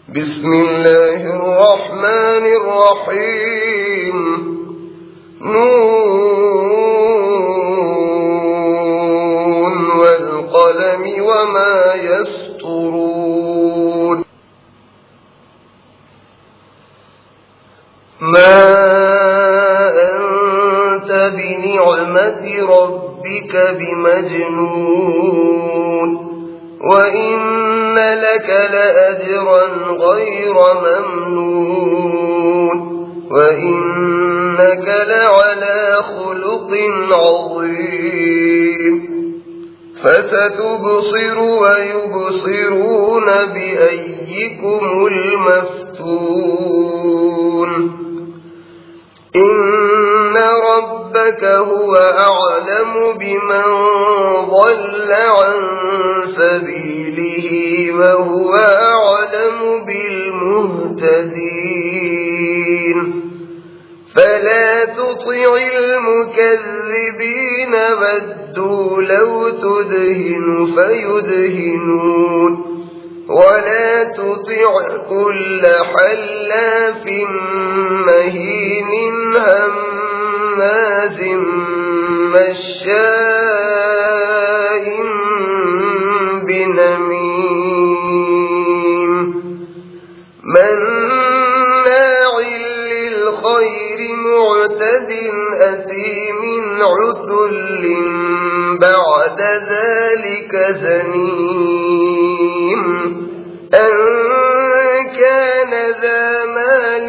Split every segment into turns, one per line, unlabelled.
بسم الله الرحمن الرحيم. نون والقلم وما يسطرون. ما أنت بنعمة ربك بمجنون وإن لك لأجرا غير ممنون وإنك لعلى خلق عظيم. فستبصر ويبصرون بأيكم المفتون. إن ربك هو أعلم بمن ضل عن سبيله وهو أعلم بالمهتدين. فلا تطع المكذبين ودوا لو تدهن فيدهنون ولا تطع كل حلاف مهين هماز مشاء بنميم مناع للخير معتد أثيم عتل بعد ذلك زنيم أن كان ذا مال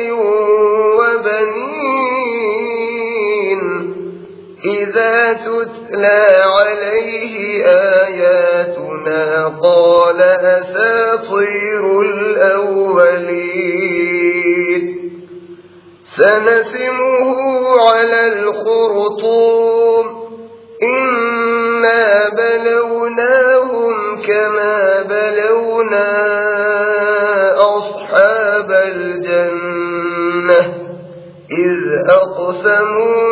وبنين إذا تتلى عليه آياتنا قال أساطير الأولين. سنسمه على الخرطوم إنا بلوناهم كما بلونا أصحاب الجنة إذ أقسموا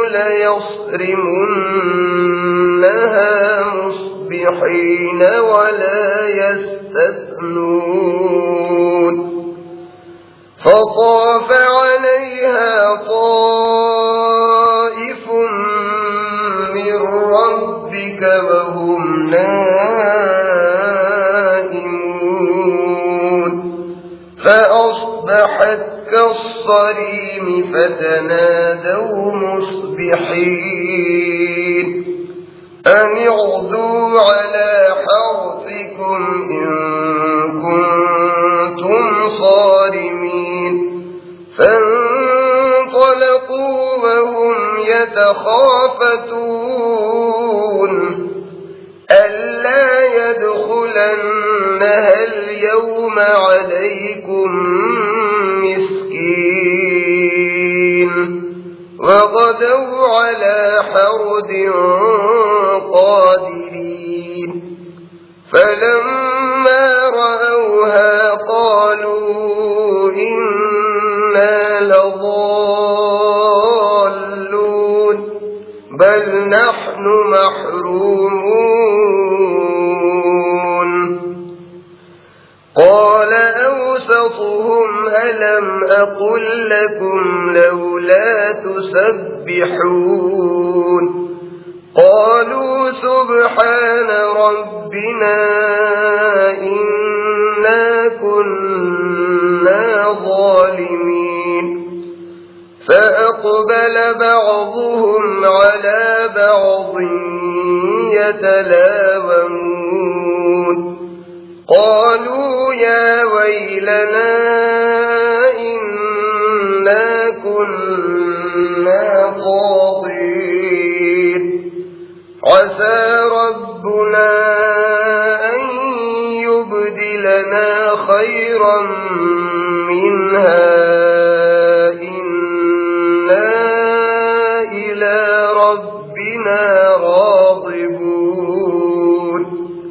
ليصرمنها مصبحين ولا يستثنون. فطاف عليها طائف من ربك وهم نائمون فأصبحت كالصريم فتنادوا مصبحين أن اغدوا على حرثكم إن كنتم صارمين. فانطلقوا وهم يتخافتون ألا يدخلنها اليوم عليكم مسكين وغدوا على حرد قادرين. فلما رأوها قالوا إنا لضالون بل نحن محرومون. قال أوسطهم ألم أقل لكم لولا تسبحون قالوا سبحان ربنا إنا كنا ظالمين. فأقبل بعضهم على بعض يتلاومون قالوا يا ويلنا إنا كنا طاغين عسى ربنا أن يبدلنا خيرا منها إنا إلى ربنا راغبون.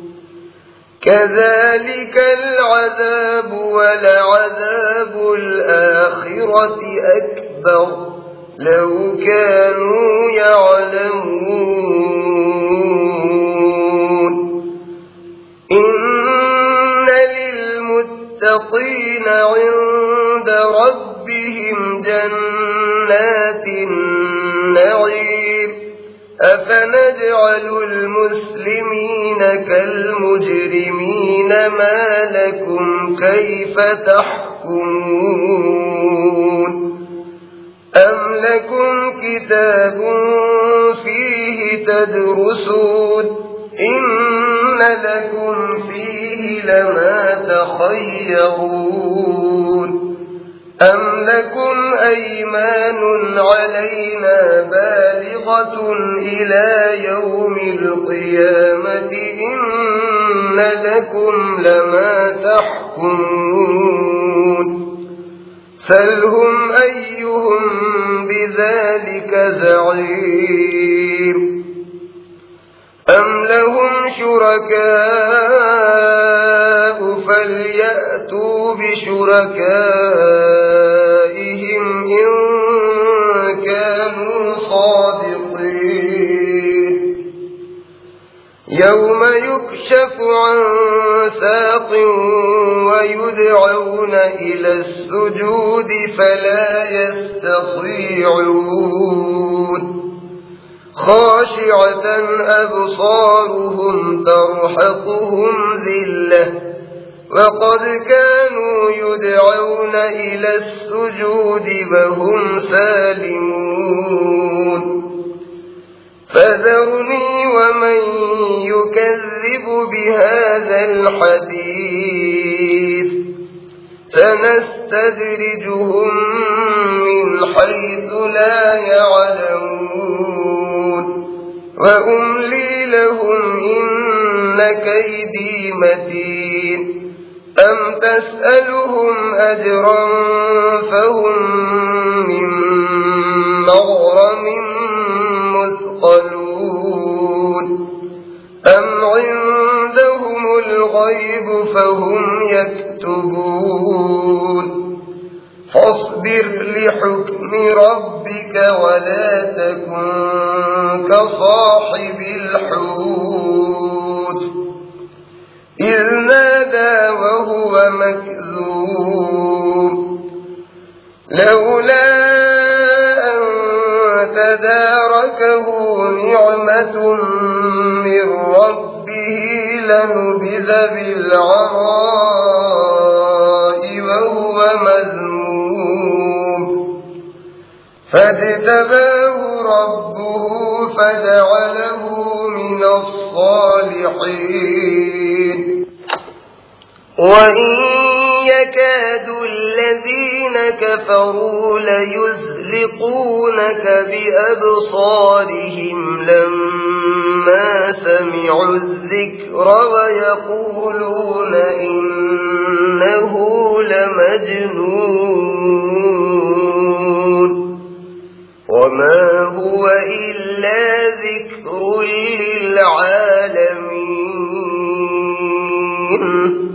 كذلك العذاب ولعذاب الآخرة أكبر لو كانوا يعلمون. إن للمتقين للمتقين عند ربهم جنات النعيم أفنجعل المسلمين كالمجرمين ما لكم كيف تحكمون أم لكم كتاب فيه تدرسون إن لكم فيه لما تخيرون أم لكم أيمان علينا بالغة إلى يوم القيامة إن لكم لما تحكمون سلهم أيهم بذلك زعيم أم لهم شركاء فليأتوا بشركائهم إن كانوا صادقين يوم يكشف عن ساق ويدعون إلى السجود فلا يستطيعون خاشعة أبصارهم ترهقهم ذلة وقد كانوا يدعون إلى السجود وهم سالمون فذرني ومن يكذب بهذا الحديث سنستدرجهم من حيث لا يعلمون وأملي لهم إن كيدي متين أم تسألهم أجرا فهم من مغرم مثقلون أم عندهم الغيب فهم يكتبون فاصبر لحكم ربك ولا تكن كصاحب الحوت إذ نادى وهو مكذوب لولا أن تداركه نعمة من ربه لنبذ بالعراء وهو مذموم فاجتباه ربه فجعله من الصالحين وإن يكاد الذين كفروا ليزلقونك بأبصارهم لما سمعوا الذكر ويقولون إنه لمجنون وما هو إلا ذكر للعالمين